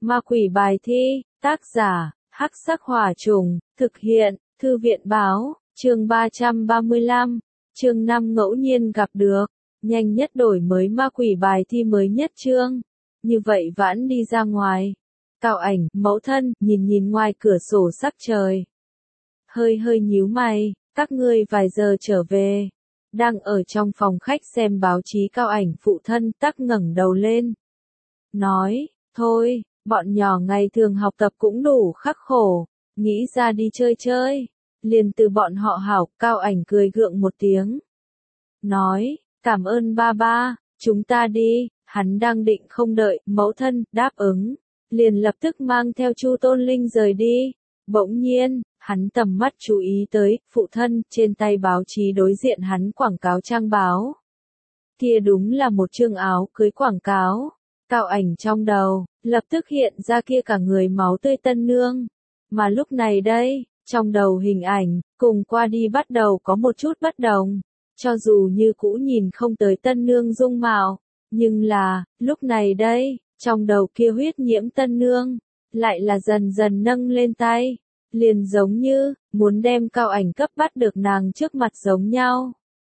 Ma quỷ bài thi, tác giả, Hắc Sắc Hỏa Trùng, thực hiện, Thư viện báo, chương 335, chương 5 ngẫu nhiên gặp được, nhanh nhất đổi mới ma quỷ bài thi mới nhất chương. Như vậy vãn đi ra ngoài. Cao Ảnh, mẫu thân, nhìn ngoài cửa sổ sắc trời. Hơi nhíu mày, các ngươi vài giờ trở về. Đang ở trong phòng khách xem báo chí Cao Ảnh phụ thân tắc ngẩng đầu lên. Nói, thôi, bọn nhỏ ngày thường học tập cũng đủ khắc khổ, nghĩ ra đi chơi. Liền từ bọn họ hảo, Cao Ảnh cười gượng một tiếng. Nói, cảm ơn ba, chúng ta đi, hắn đang định không đợi, mẫu thân, đáp ứng. Liền lập tức mang theo Chu Tôn Linh rời đi. Bỗng nhiên, hắn tầm mắt chú ý tới, phụ thân, trên tay báo chí đối diện hắn quảng cáo trang báo. Kia đúng là một chương áo cưới quảng cáo. Cao Ảnh trong đầu, lập tức hiện ra kia cả người máu tươi tân nương. Mà lúc này đây, trong đầu hình ảnh, cùng qua đi bắt đầu có một chút bất đồng. Cho dù như cũ nhìn không tới tân nương dung mạo, nhưng là, lúc này đây, trong đầu kia huyết nhiễm tân nương, lại là dần dần nâng lên tay, liền giống như, muốn đem Cao Ảnh cấp bắt được nàng trước mặt giống nhau.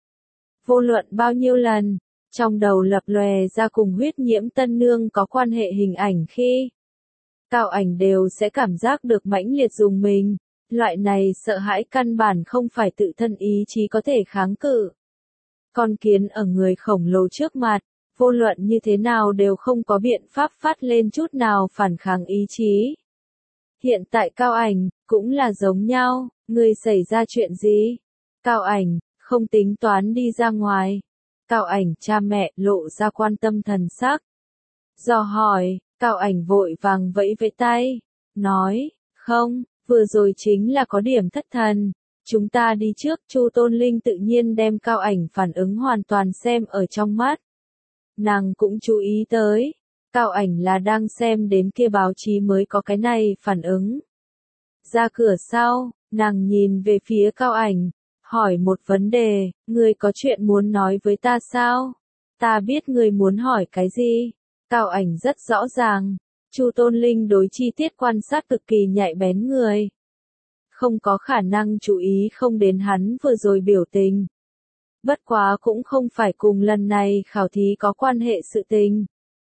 Vô luận bao nhiêu lần, trong đầu lập lòe ra cùng huyết nhiễm tân nương có quan hệ hình ảnh khi Cao Ảnh đều sẽ cảm giác được mãnh liệt dùng mình, loại này sợ hãi căn bản không phải tự thân ý chí có thể kháng cự. Con kiến ở người khổng lồ trước mặt, vô luận như thế nào đều không có biện pháp phát lên chút nào phản kháng ý chí. Hiện tại Cao Ảnh, cũng là giống nhau, người xảy ra chuyện gì? Cao Ảnh, không tính toán đi ra ngoài. Cao Ảnh cha mẹ lộ ra quan tâm thần sắc. Dò hỏi, Cao Ảnh vội vàng vẫy vẫy tay, nói, không, vừa rồi chính là có điểm thất thần. Chúng ta đi trước, Chu Tôn Linh tự nhiên đem Cao Ảnh phản ứng hoàn toàn xem ở trong mắt. Nàng cũng chú ý tới, Cao Ảnh là đang xem đến kia báo chí mới có cái này phản ứng. Ra cửa sau, nàng nhìn về phía Cao Ảnh, hỏi một vấn đề, ngươi có chuyện muốn nói với ta sao? Ta biết ngươi muốn hỏi cái gì? Cao Ảnh rất rõ ràng, Chu Tôn Linh đối chi tiết quan sát cực kỳ nhạy bén người. Không có khả năng chú ý không đến hắn vừa rồi biểu tình. Bất quá cũng không phải cùng lần này khảo thí có quan hệ sự tình.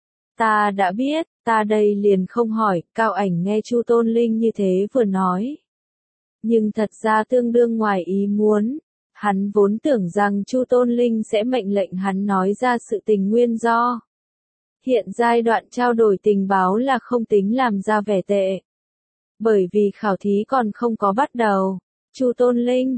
Ta đã biết, ta đây liền không hỏi, Cao Ảnh nghe Chu Tôn Linh như thế vừa nói. Nhưng thật ra tương đương ngoài ý muốn, hắn vốn tưởng rằng Chu Tôn Linh sẽ mệnh lệnh hắn nói ra sự tình nguyên do. Hiện giai đoạn trao đổi tình báo là không tính làm ra vẻ tệ. Bởi vì khảo thí còn không có bắt đầu. Chu Tôn Linh,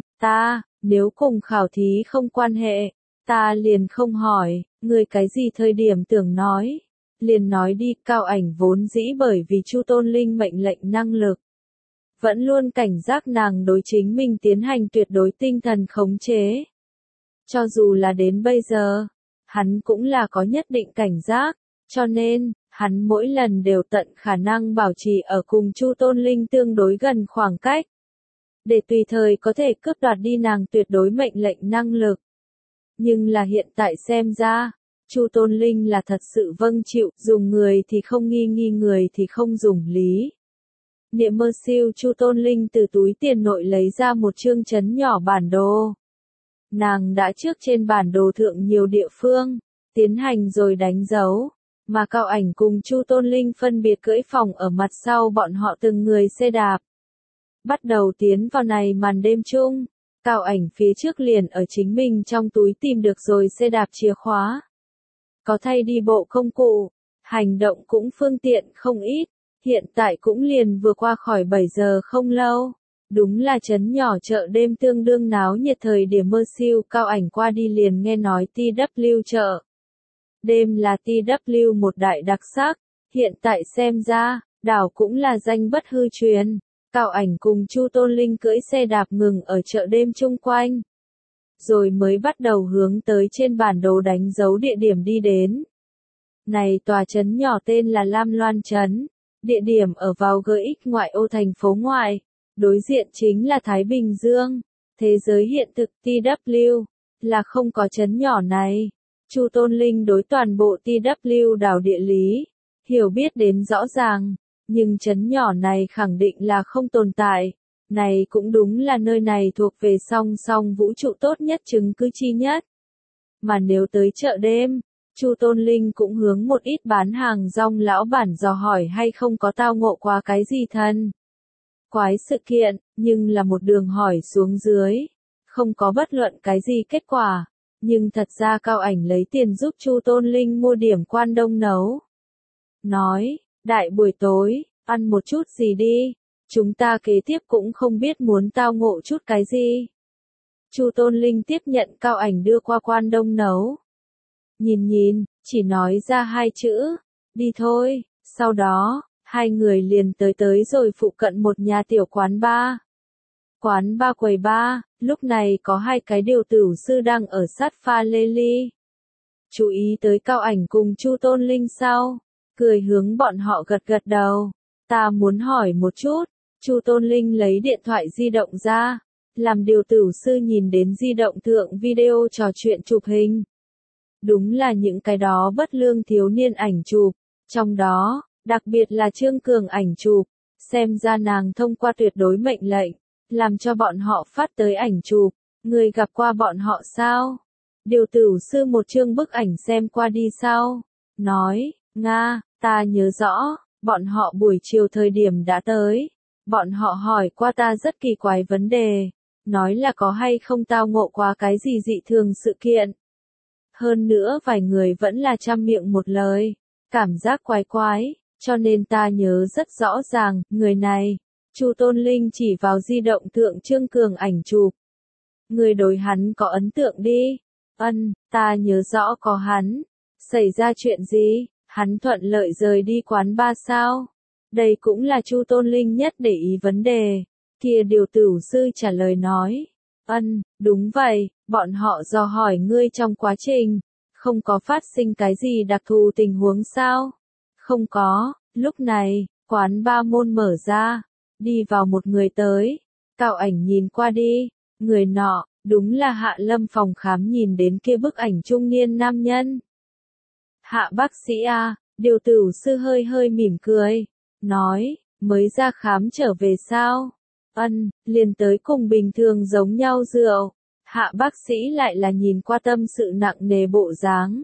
nếu cùng khảo thí không quan hệ, ta liền không hỏi, người cái gì thời điểm tưởng nói. Liền nói đi, Cao Ảnh vốn dĩ bởi vì Chu Tôn Linh mệnh lệnh năng lực. Vẫn luôn cảnh giác nàng đối chính mình tiến hành tuyệt đối tinh thần khống chế. Cho dù là đến bây giờ, hắn cũng là có nhất định cảnh giác, cho nên, hắn mỗi lần đều tận khả năng bảo trì ở cùng Chu Tôn Linh tương đối gần khoảng cách. Để tùy thời có thể cướp đoạt đi nàng tuyệt đối mệnh lệnh năng lực. Nhưng là hiện tại xem ra, Chu Tôn Linh là thật sự vâng chịu, dùng người thì không nghi người thì không dùng lý. Niệm mơ siêu Chu Tôn Linh từ túi tiền nội lấy ra một chương chấn nhỏ bản đồ. Nàng đã trước trên bản đồ thượng nhiều địa phương, tiến hành rồi đánh dấu, mà Cao Ảnh cùng Chu Tôn Linh phân biệt cưỡi phòng ở mặt sau bọn họ từng người xe đạp. Bắt đầu tiến vào này màn đêm chung, Cao Ảnh phía trước liền ở chính mình trong túi tìm được rồi xe đạp chìa khóa. Có thay đi bộ công cụ, hành động cũng phương tiện không ít, hiện tại cũng liền vừa qua khỏi 7 giờ không lâu. Đúng là trấn nhỏ chợ đêm tương đương náo nhiệt thời điểm mơ siêu Cao Ảnh qua đi liền nghe nói TW chợ. Đêm là TW một đại đặc sắc, hiện tại xem ra, đảo cũng là danh bất hư truyền. Cao Ảnh cùng Chu Tôn Linh cưỡi xe đạp ngừng ở chợ đêm chung quanh. Rồi mới bắt đầu hướng tới trên bản đồ đánh dấu địa điểm đi đến. Này tòa trấn nhỏ tên là Lam Loan Trấn, địa điểm ở vào GX ngoại ô thành phố ngoại, đối diện chính là Thái Bình Dương, thế giới hiện thực TW, là không có trấn nhỏ này. Chu Tôn Linh đối toàn bộ TW đảo địa lý, hiểu biết đến rõ ràng, Nhưng trấn nhỏ này khẳng định là không tồn tại. Này cũng đúng là nơi này thuộc về song song vũ trụ tốt nhất chứng cứ chi nhất. Mà nếu tới chợ đêm, Chu Tôn Linh cũng hướng một ít bán hàng rong lão bản dò hỏi hay không có tao ngộ qua cái gì thân quái sự kiện, nhưng là một đường hỏi xuống dưới, không có bất luận cái gì kết quả. Nhưng thật ra Cao Ảnh lấy tiền giúp Chu Tôn Linh mua điểm quan đông nấu. Nói, đại buổi tối, ăn một chút gì đi, chúng ta kế tiếp cũng không biết muốn tao ngộ chút cái gì. Chu Tôn Linh tiếp nhận Cao Ảnh đưa qua quan đông nấu. Nhìn, chỉ nói ra hai chữ, đi thôi, sau đó, hai người liền tới rồi phụ cận một nhà tiểu quán bar. Quán bar quầy bar, lúc này có hai cái điều tửu sư đang ở sát pha lê ly. Chú ý tới Cao Ảnh cùng Chu Tôn Linh sau, cười hướng bọn họ gật gật đầu. Ta muốn hỏi một chút, Chu Tôn Linh lấy điện thoại di động ra, làm điều tửu sư nhìn đến di động thượng video trò chuyện chụp hình. Đúng là những cái đó bất lương thiếu niên ảnh chụp, trong đó, đặc biệt là Trương Cường ảnh chụp, xem ra nàng thông qua tuyệt đối mệnh lệnh, làm cho bọn họ phát tới ảnh chụp. Người gặp qua bọn họ sao? Điều tửu sư một chương bức ảnh xem qua đi sau, nói, Nga, ta nhớ rõ, bọn họ buổi chiều thời điểm đã tới. Bọn họ hỏi qua ta rất kỳ quái vấn đề, nói là có hay không tao ngộ qua cái gì dị thường sự kiện. Hơn nữa vài người vẫn là trăm miệng một lời, cảm giác quái quái, cho nên ta nhớ rất rõ ràng, người này. Chu Tôn Linh chỉ vào di động thượng Trương Cường ảnh chụp. Người đối hắn có ấn tượng đi. Ta nhớ rõ có hắn. Xảy ra chuyện gì? Hắn thuận lợi rời đi quán bar sao? Đây cũng là Chu Tôn Linh nhất để ý vấn đề. Kia điều tửu sư trả lời nói. Đúng vậy, bọn họ dò hỏi ngươi trong quá trình, không có phát sinh cái gì đặc thù tình huống sao? Không có, lúc này, quán bar môn mở ra, đi vào một người tới. Cao Ảnh nhìn qua đi, người nọ, đúng là Hạ Lâm phòng khám nhìn đến kia bức ảnh trung niên nam nhân. Hạ bác sĩ à, điều tửu sư hơi mỉm cười, nói, mới ra khám trở về sao? Liền tới cùng bình thường giống nhau rượu. Hạ bác sĩ lại là nhìn qua tâm sự nặng nề bộ dáng.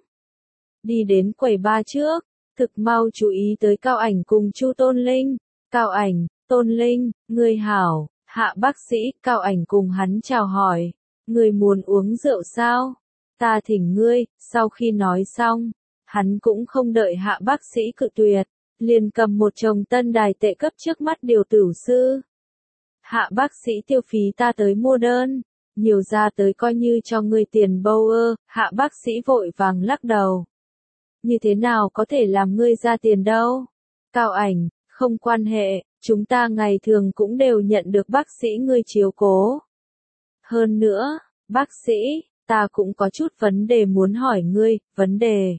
Đi đến quầy bar trước, thực mau chú ý tới Cao Ảnh cùng Chu Tôn Linh. Cao Ảnh, Tôn Linh, người hảo. Hạ bác sĩ, Cao Ảnh cùng hắn chào hỏi. Người muốn uống rượu sao? Ta thỉnh ngươi. Sau khi nói xong, hắn cũng không đợi hạ bác sĩ cự tuyệt, liền cầm một chồng tân đài tệ cấp trước mắt điều tửu sư. Hạ bác sĩ tiêu phí ta tới mua đơn, nhiều ra tới coi như cho ngươi tiền bâu ơ. Hạ bác sĩ vội vàng lắc đầu. Như thế nào có thể làm ngươi ra tiền đâu? Cao Ảnh, không quan hệ, chúng ta ngày thường cũng đều nhận được bác sĩ ngươi chiếu cố. Hơn nữa, bác sĩ, ta cũng có chút vấn đề muốn hỏi ngươi. Vấn đề?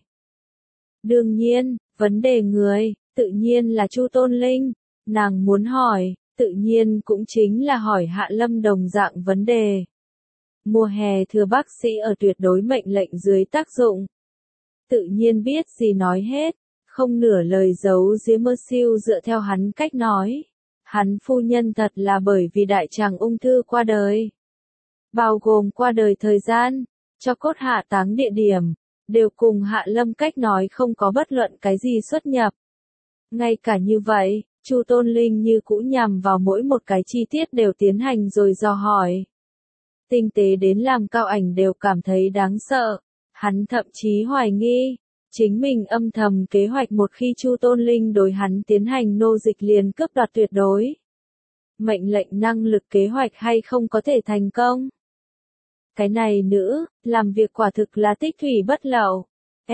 Đương nhiên, vấn đề người, tự nhiên là Chu Tôn Linh. Nàng muốn hỏi, tự nhiên cũng chính là hỏi Hạ Lâm đồng dạng vấn đề. Mùa hè thưa bác sĩ ở tuyệt đối mệnh lệnh dưới tác dụng. Tự nhiên biết gì nói hết, không nửa lời giấu giếm mơ siêu dựa theo hắn cách nói. Hắn phu nhân thật là bởi vì đại tràng ung thư qua đời. Bao gồm qua đời thời gian, cho cốt hạ táng địa điểm, đều cùng Hạ Lâm cách nói không có bất luận cái gì xuất nhập. Ngay cả như vậy, Chu Tôn Linh như cũ nhằm vào mỗi một cái chi tiết đều tiến hành rồi dò hỏi. Tinh tế đến làm Cao Ảnh đều cảm thấy đáng sợ. Hắn thậm chí hoài nghi, chính mình âm thầm kế hoạch một khi Chu Tôn Linh đối hắn tiến hành nô dịch liền cướp đoạt tuyệt đối. Mệnh lệnh năng lực kế hoạch hay không có thể thành công. Cái này nữa, làm việc quả thực là tích thủy bất lậu.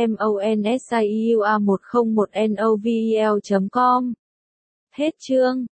MONSIUA101NOVEL.com. Hết chương.